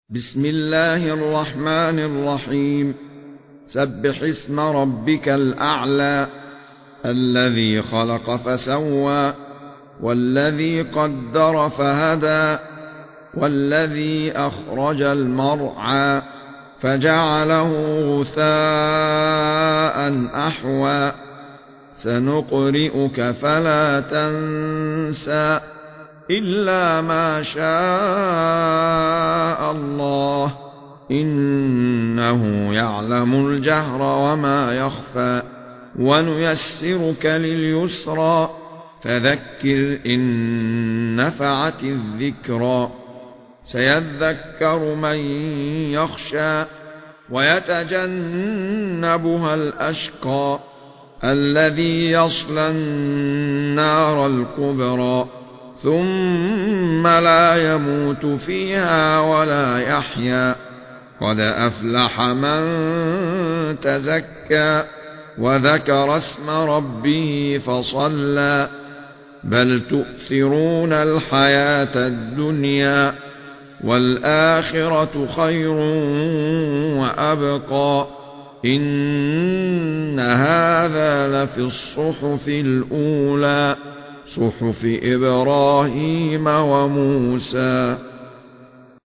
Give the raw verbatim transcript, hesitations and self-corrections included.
بسم الله الرحمن الرحيم. سبح اسم ربك الأعلى الذي خلق فسوى والذي قدر فهدى والذي أخرج المرعى فجعله غثاء أحوى سنقرئك فلا تنسى إلا ما شاء الله إنه يعلم الجهر وما يخفى ونيسرك لليسرى فذكر إن نفعت الذكرى سيذكر من يخشى ويتجنبها الأشقى الذي يصلى النار الكبرى ثم لا يموت فيها ولا يحيا قد أفلح من تزكى وذكر اسم ربه فصلى بل تؤثرون الحياة الدنيا والآخرة خير وأبقى إن هذا لفي الصحف الأولى صحف إبراهيم وموسى.